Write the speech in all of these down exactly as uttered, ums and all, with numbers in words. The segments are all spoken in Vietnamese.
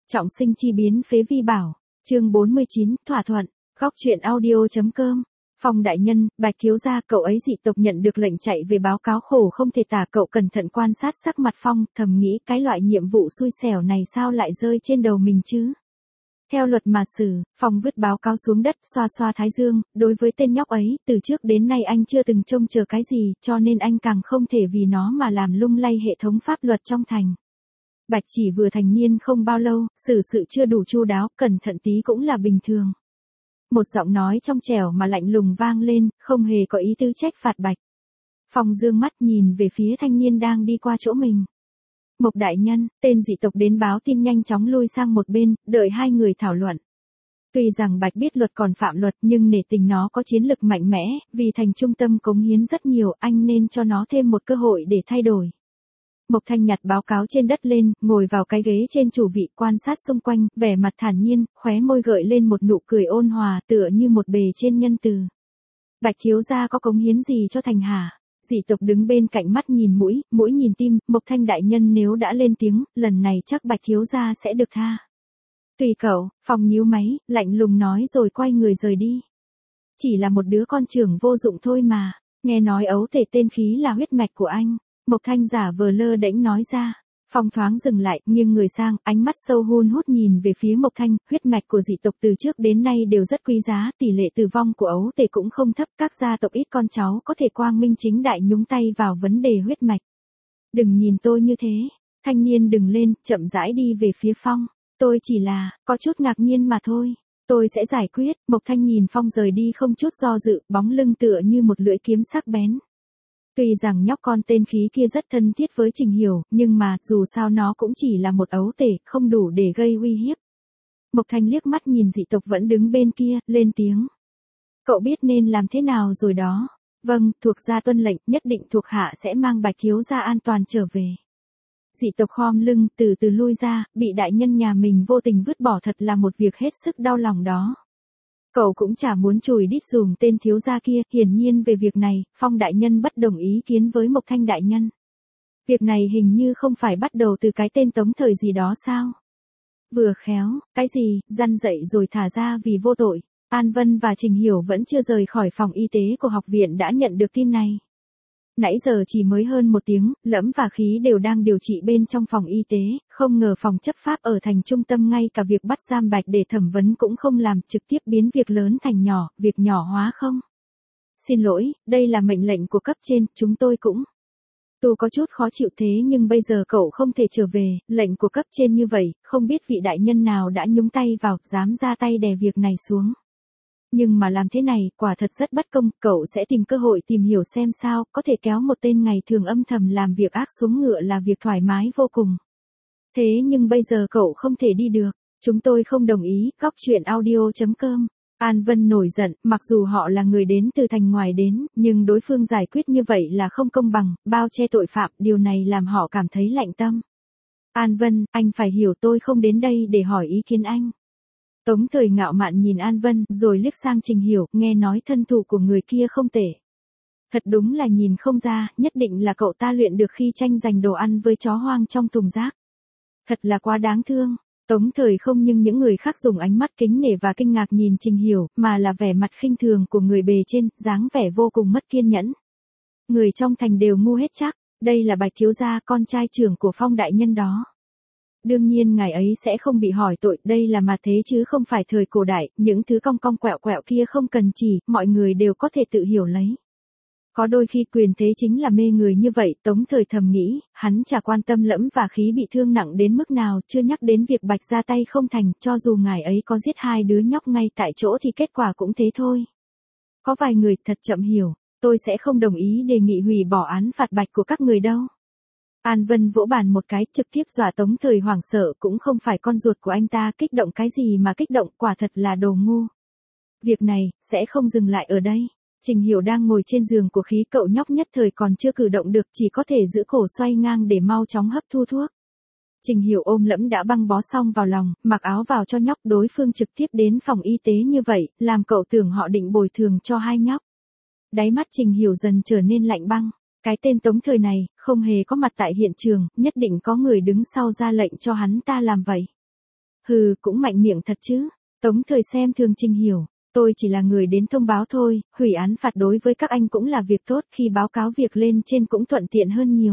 Trọng sinh chi biến phế vi bảo. Chương bốn mươi chín, thỏa thuận. Góc truyện audio.com. Phong đại nhân, Bạch thiếu gia, cậu ấy dị tộc nhận được lệnh chạy về báo cáo khổ không thể tả, cậu cẩn thận quan sát sắc mặt Phong, thầm nghĩ cái loại nhiệm vụ xui xẻo này sao lại rơi trên đầu mình chứ. Theo luật mà xử, Phong vứt báo cáo xuống đất, xoa xoa thái dương, đối với tên nhóc ấy, từ trước đến nay anh chưa từng trông chờ cái gì, cho nên anh càng không thể vì nó mà làm lung lay hệ thống pháp luật trong thành. Bạch chỉ vừa thành niên không bao lâu, xử sự chưa đủ chu đáo, cẩn thận tí cũng là bình thường. Một giọng nói trong trẻo mà lạnh lùng vang lên, không hề có ý tứ trách phạt Bạch. Phong dương mắt nhìn về phía thanh niên đang đi qua chỗ mình. Mộc đại nhân, tên dị tộc đến báo tin nhanh chóng lui sang một bên, đợi hai người thảo luận. Tuy rằng Bạch biết luật còn phạm luật nhưng nể tình nó có chiến lực mạnh mẽ, vì thành trung tâm cống hiến rất nhiều, anh nên cho nó thêm một cơ hội để thay đổi. Mộc Thanh nhặt báo cáo trên đất lên, ngồi vào cái ghế trên chủ vị, quan sát xung quanh, vẻ mặt thản nhiên, khóe môi gợi lên một nụ cười ôn hòa, tựa như một bề trên nhân từ. Bạch thiếu gia có cống hiến gì cho thành hả? Dị tộc đứng bên cạnh, mắt nhìn mũi, mũi nhìn tim. Mộc Thanh đại nhân nếu đã lên tiếng, lần này chắc Bạch thiếu gia sẽ được tha. Tùy cậu. Phong nhíu máy, lạnh lùng nói rồi quay người rời đi. Chỉ là một đứa con trưởng vô dụng thôi mà. Nghe nói ấu thể tên khí là huyết mạch của anh. Mộc Thanh giả vờ lơ đễnh nói ra. Phong thoáng dừng lại, nghiêng người sang, ánh mắt sâu hun hút nhìn về phía Mộc Thanh. Huyết mạch của dị tộc từ trước đến nay đều rất quý giá, tỷ lệ tử vong của ấu tể cũng không thấp, các gia tộc ít con cháu có thể quang minh chính đại nhúng tay vào vấn đề huyết mạch. Đừng nhìn tôi như thế. Thanh niên đừng lên, chậm rãi đi về phía Phong. Tôi chỉ là, có chút ngạc nhiên mà thôi. Tôi sẽ giải quyết. Mộc Thanh nhìn Phong rời đi không chút do dự, bóng lưng tựa như một lưỡi kiếm sắc bén. Tuy rằng nhóc con tên khí kia rất thân thiết với Trình Hiểu, nhưng mà, dù sao nó cũng chỉ là một ấu tể, không đủ để gây uy hiếp. Mộc Thanh liếc mắt nhìn dị tộc vẫn đứng bên kia, lên tiếng. Cậu biết nên làm thế nào rồi đó. Vâng, thuộc gia tuân lệnh, nhất định thuộc hạ sẽ mang Bạch thiếu gia an toàn trở về. Dị tộc khom lưng, từ từ lui ra, bị đại nhân nhà mình vô tình vứt bỏ thật là một việc hết sức đau lòng đó. Cậu cũng chả muốn chùi đít dùm tên thiếu gia kia, hiển nhiên về việc này, Phong đại nhân bất đồng ý kiến với Mộc Thanh đại nhân. Việc này hình như không phải bắt đầu từ cái tên Tống Thời gì đó sao? Vừa khéo, cái gì, răn dậy rồi thả ra vì vô tội. An Vân và Trình Hiểu vẫn chưa rời khỏi phòng y tế của học viện đã nhận được tin này. Nãy giờ chỉ mới hơn một tiếng, Lẫm và Khí đều đang điều trị bên trong phòng y tế, không ngờ phòng chấp pháp ở thành trung tâm ngay cả việc bắt giam Bạch để thẩm vấn cũng không làm, trực tiếp biến việc lớn thành nhỏ, việc nhỏ hóa không. Xin lỗi, đây là mệnh lệnh của cấp trên, chúng tôi cũng. Tu có chút khó chịu thế nhưng bây giờ cậu không thể trở về, lệnh của cấp trên như vậy, không biết vị đại nhân nào đã nhúng tay vào, dám ra tay đè việc này xuống. Nhưng mà làm thế này, quả thật rất bất công, cậu sẽ tìm cơ hội tìm hiểu xem sao, có thể kéo một tên ngày thường âm thầm làm việc ác xuống ngựa là việc thoải mái vô cùng. Thế nhưng bây giờ cậu không thể đi được, chúng tôi không đồng ý, góc truyện audio.com. An Vân nổi giận, mặc dù họ là người đến từ thành ngoài đến, nhưng đối phương giải quyết như vậy là không công bằng, bao che tội phạm, điều này làm họ cảm thấy lạnh tâm. An Vân, anh phải hiểu tôi không đến đây để hỏi ý kiến anh. Tống Thời ngạo mạn nhìn An Vân, rồi liếc sang Trình Hiểu, nghe nói thân thủ của người kia không tệ. Thật đúng là nhìn không ra, nhất định là cậu ta luyện được khi tranh giành đồ ăn với chó hoang trong thùng rác. Thật là quá đáng thương. Tống Thời không nhưng những người khác dùng ánh mắt kính nể và kinh ngạc nhìn Trình Hiểu, mà là vẻ mặt khinh thường của người bề trên, dáng vẻ vô cùng mất kiên nhẫn. Người trong thành đều ngu hết chắc, đây là Bạch thiếu gia, con trai trưởng của Phong đại nhân đó. Đương nhiên ngài ấy sẽ không bị hỏi tội, đây là mà thế chứ không phải thời cổ đại, những thứ cong cong quẹo quẹo kia không cần chỉ, mọi người đều có thể tự hiểu lấy. Có đôi khi quyền thế chính là mê người như vậy, Tống Thời thầm nghĩ, hắn chả quan tâm Lẫm và Khí bị thương nặng đến mức nào, chưa nhắc đến việc Bạch ra tay không thành, cho dù ngài ấy có giết hai đứa nhóc ngay tại chỗ thì kết quả cũng thế thôi. Có vài người thật chậm hiểu, tôi sẽ không đồng ý đề nghị hủy bỏ án phạt Bạch của các người đâu. An Vân vỗ bàn một cái, trực tiếp dọa Tống Thời hoảng sợ, cũng không phải con ruột của anh ta, kích động cái gì mà kích động, quả thật là đồ ngu. Việc này, sẽ không dừng lại ở đây. Trình Hiểu đang ngồi trên giường của Khí, cậu nhóc nhất thời còn chưa cử động được, chỉ có thể giữ cổ xoay ngang để mau chóng hấp thu thuốc. Trình Hiểu ôm Lẫm đã băng bó xong vào lòng, mặc áo vào cho nhóc, đối phương trực tiếp đến phòng y tế như vậy, làm cậu tưởng họ định bồi thường cho hai nhóc. Đáy mắt Trình Hiểu dần trở nên lạnh băng. Cái tên Tống Thời này, không hề có mặt tại hiện trường, nhất định có người đứng sau ra lệnh cho hắn ta làm vậy. Hừ, cũng mạnh miệng thật chứ. Tống Thời xem thường Trình Hiểu. Tôi chỉ là người đến thông báo thôi, hủy án phạt đối với các anh cũng là việc tốt, khi báo cáo việc lên trên cũng thuận tiện hơn nhiều.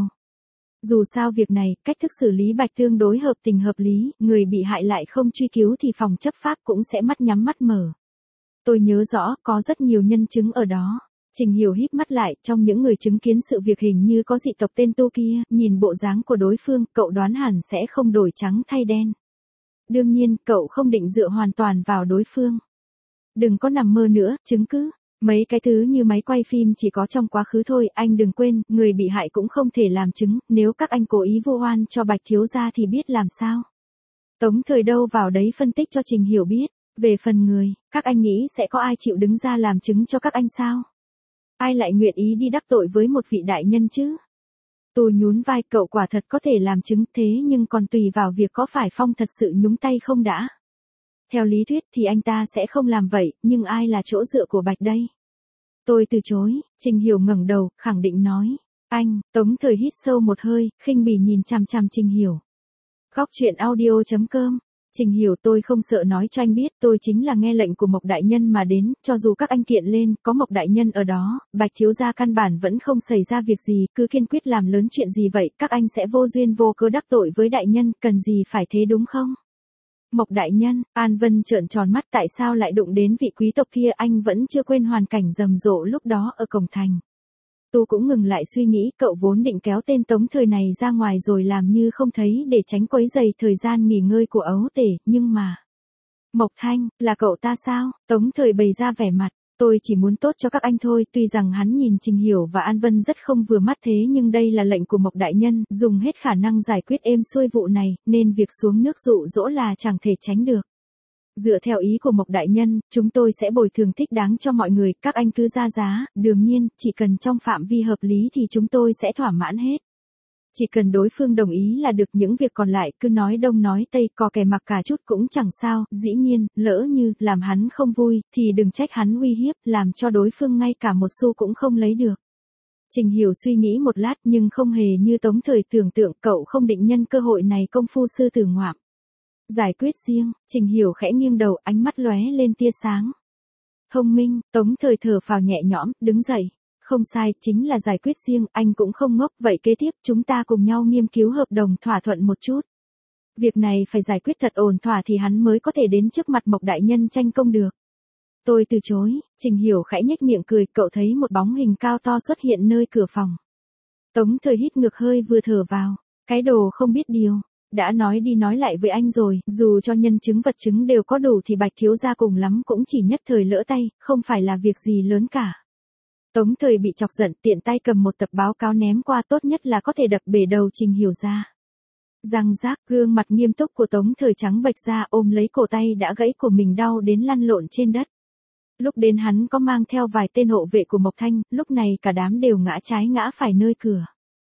Dù sao việc này, cách thức xử lý Bạch tương đối hợp tình hợp lý, người bị hại lại không truy cứu thì phòng chấp pháp cũng sẽ mắt nhắm mắt mở. Tôi nhớ rõ, có rất nhiều nhân chứng ở đó. Trình Hiểu híp mắt lại, trong những người chứng kiến sự việc hình như có dị tộc tên Tu kia, nhìn bộ dáng của đối phương, cậu đoán hẳn sẽ không đổi trắng thay đen. Đương nhiên, cậu không định dựa hoàn toàn vào đối phương. Đừng có nằm mơ nữa, chứng cứ. Mấy cái thứ như máy quay phim chỉ có trong quá khứ thôi, anh đừng quên, người bị hại cũng không thể làm chứng, nếu các anh cố ý vu oan cho Bạch thiếu gia thì biết làm sao. Tống Thời đâu vào đấy phân tích cho Trình Hiểu biết, về phần người, các anh nghĩ sẽ có ai chịu đứng ra làm chứng cho các anh sao? Ai lại nguyện ý đi đắc tội với một vị đại nhân chứ? Tôi nhún vai, cậu quả thật có thể làm chứng thế nhưng còn tùy vào việc có phải Phong thật sự nhúng tay không đã. Theo lý thuyết thì anh ta sẽ không làm vậy, nhưng ai là chỗ dựa của Bạch đây? Tôi từ chối. Trình Hiểu ngẩng đầu, khẳng định nói. Anh, Tống Thời hít sâu một hơi, khinh bỉ nhìn chằm chằm Trình Hiểu. Góc truyện audio chấm com. Trình Hiểu, tôi không sợ nói cho anh biết, tôi chính là nghe lệnh của Mộc đại nhân mà đến, cho dù các anh kiện lên, có Mộc đại nhân ở đó, Bạch thiếu gia căn bản vẫn không xảy ra việc gì, cứ kiên quyết làm lớn chuyện gì vậy, các anh sẽ vô duyên vô cớ đắc tội với đại nhân, cần gì phải thế đúng không? Mộc đại nhân, An Vân trợn tròn mắt, tại sao lại đụng đến vị quý tộc kia, anh vẫn chưa quên hoàn cảnh rầm rộ lúc đó ở cổng thành. Tu cũng ngừng lại suy nghĩ, cậu vốn định kéo tên Tống Thời này ra ngoài rồi làm như không thấy để tránh quấy rầy thời gian nghỉ ngơi của ấu tể, nhưng mà... Mộc Thanh, là cậu ta sao? Tống Thời bày ra vẻ mặt, tôi chỉ muốn tốt cho các anh thôi, tuy rằng hắn nhìn Trình Hiểu và An Vân rất không vừa mắt thế nhưng đây là lệnh của Mộc đại nhân, dùng hết khả năng giải quyết êm xuôi vụ này, nên việc xuống nước dụ dỗ là chẳng thể tránh được. Dựa theo ý của Mộc đại nhân, chúng tôi sẽ bồi thường thích đáng cho mọi người, các anh cứ ra giá, đương nhiên, chỉ cần trong phạm vi hợp lý thì chúng tôi sẽ thỏa mãn hết. Chỉ cần đối phương đồng ý là được, những việc còn lại cứ nói đông nói tây, có kẻ mặc cả chút cũng chẳng sao, dĩ nhiên, lỡ như làm hắn không vui, thì đừng trách hắn uy hiếp, làm cho đối phương ngay cả một xu cũng không lấy được. Trình Hiểu suy nghĩ một lát nhưng không hề như Tống Thời tưởng tượng, cậu không định nhân cơ hội này công phu sư tử ngoạm. Giải quyết riêng, Trình Hiểu khẽ nghiêng đầu, ánh mắt lóe lên tia sáng. Thông minh, Tống Thời thở phào nhẹ nhõm, đứng dậy. Không sai, chính là giải quyết riêng, anh cũng không ngốc, vậy kế tiếp chúng ta cùng nhau nghiên cứu hợp đồng thỏa thuận một chút. Việc này phải giải quyết thật ổn thỏa thì hắn mới có thể đến trước mặt Mộc đại nhân tranh công được. Tôi từ chối. Trình Hiểu khẽ nhếch miệng cười, cậu thấy một bóng hình cao to xuất hiện nơi cửa phòng. Tống Thời hít ngược hơi vừa thở vào, cái đồ không biết điều. Đã nói đi nói lại với anh rồi, dù cho nhân chứng vật chứng đều có đủ thì Bạch thiếu gia cùng lắm cũng chỉ nhất thời lỡ tay, không phải là việc gì lớn cả. Tống Thời bị chọc giận, tiện tay cầm một tập báo cáo ném qua, tốt nhất là có thể đập bể đầu Trình Hiểu ra. Răng rác, gương mặt nghiêm túc của Tống Thời trắng bệch ra, ôm lấy cổ tay đã gãy của mình đau đến lăn lộn trên đất. Lúc đến hắn có mang theo vài tên hộ vệ của Mộc Thanh, lúc này cả đám đều ngã trái ngã phải nơi cửa.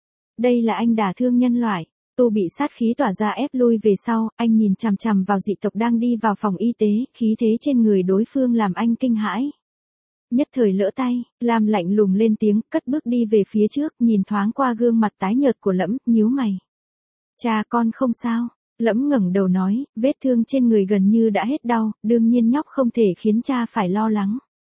Đây là anh đả thương nhân loại. Tu bị sát khí tỏa ra ép lui về sau, anh nhìn chằm chằm vào dị tộc đang đi vào phòng y tế, khí thế trên người đối phương làm anh kinh hãi. Nhất thời lỡ tay, Lam lạnh lùng lên tiếng, cất bước đi về phía trước, nhìn thoáng qua gương mặt tái nhợt của Lẫm, nhíu mày. Cha con không sao. Lẫm ngẩng đầu nói, vết thương trên người gần như đã hết đau, đương nhiên nhóc không thể khiến cha phải lo lắng.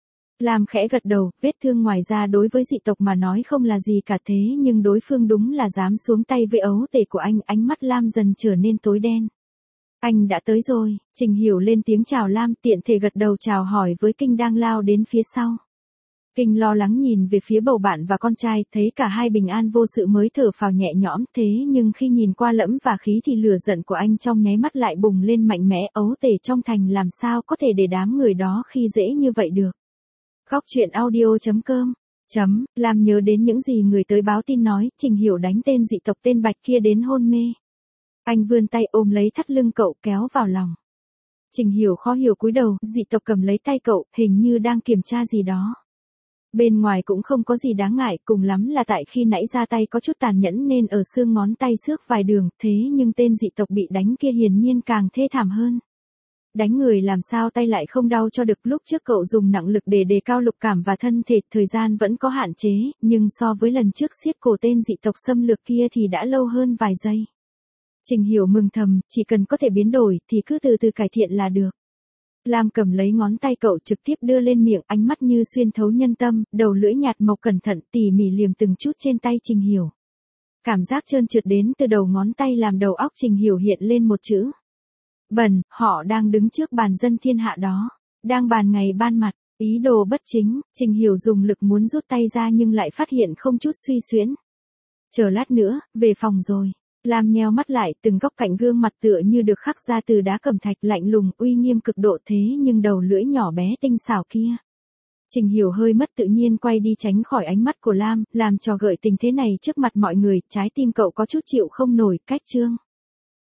Lam khẽ gật đầu, vết thương ngoài ra đối với dị tộc mà nói không là gì cả, thế nhưng đối phương đúng là dám xuống tay với ấu tể của anh, ánh mắt Lam dần trở nên tối đen. Anh đã tới rồi, Trình Hiểu lên tiếng chào Lam, tiện thể gật đầu chào hỏi với Kinh đang lao đến phía sau. Kinh lo lắng nhìn về phía bầu bạn và con trai, thấy cả hai bình an vô sự mới thở phào nhẹ nhõm, thế nhưng khi nhìn qua Lẫm và khí thì lửa giận của anh trong nháy mắt lại bùng lên mạnh mẽ, ấu tể trong thành làm sao có thể để đám người đó khi dễ như vậy được. Góc truyện audio chấm com chấm, làm nhớ đến những gì người tới báo tin nói, Trình Hiểu đánh tên dị tộc tên Bạch kia đến hôn mê. Anh vươn tay ôm lấy thắt lưng cậu kéo vào lòng. Trình Hiểu khó hiểu cúi đầu, dị tộc cầm lấy tay cậu, hình như đang kiểm tra gì đó. Bên ngoài cũng không có gì đáng ngại, cùng lắm là tại khi nãy ra tay có chút tàn nhẫn nên ở xương ngón tay xước vài đường, thế nhưng tên dị tộc bị đánh kia hiển nhiên càng thê thảm hơn. Đánh người làm sao tay lại không đau cho được, lúc trước cậu dùng nặng lực để đề cao lục cảm và thân thể, thời gian vẫn có hạn chế, nhưng so với lần trước siết cổ tên dị tộc xâm lược kia thì đã lâu hơn vài giây. Trình Hiểu mừng thầm, chỉ cần có thể biến đổi thì cứ từ từ cải thiện là được. Lam cầm lấy ngón tay cậu trực tiếp đưa lên miệng, ánh mắt như xuyên thấu nhân tâm, đầu lưỡi nhạt mộc cẩn thận tỉ mỉ liềm từng chút trên tay Trình Hiểu. Cảm giác trơn trượt đến từ đầu ngón tay làm đầu óc Trình Hiểu hiện lên một chữ. Bẩn. Họ đang đứng trước bàn dân thiên hạ đó. Đang bàn ngày ban mặt. Ý đồ bất chính. Trình Hiểu dùng lực muốn rút tay ra nhưng lại phát hiện không chút suy xuyễn. Chờ lát nữa, về phòng rồi. Lam nheo mắt lại, từng góc cạnh gương mặt tựa như được khắc ra từ đá cẩm thạch, lạnh lùng, uy nghiêm cực độ, thế nhưng đầu lưỡi nhỏ bé tinh xảo kia. Trình Hiểu hơi mất tự nhiên quay đi tránh khỏi ánh mắt của Lam, làm trò gợi tình thế này trước mặt mọi người, trái tim cậu có chút chịu không nổi. Cách chương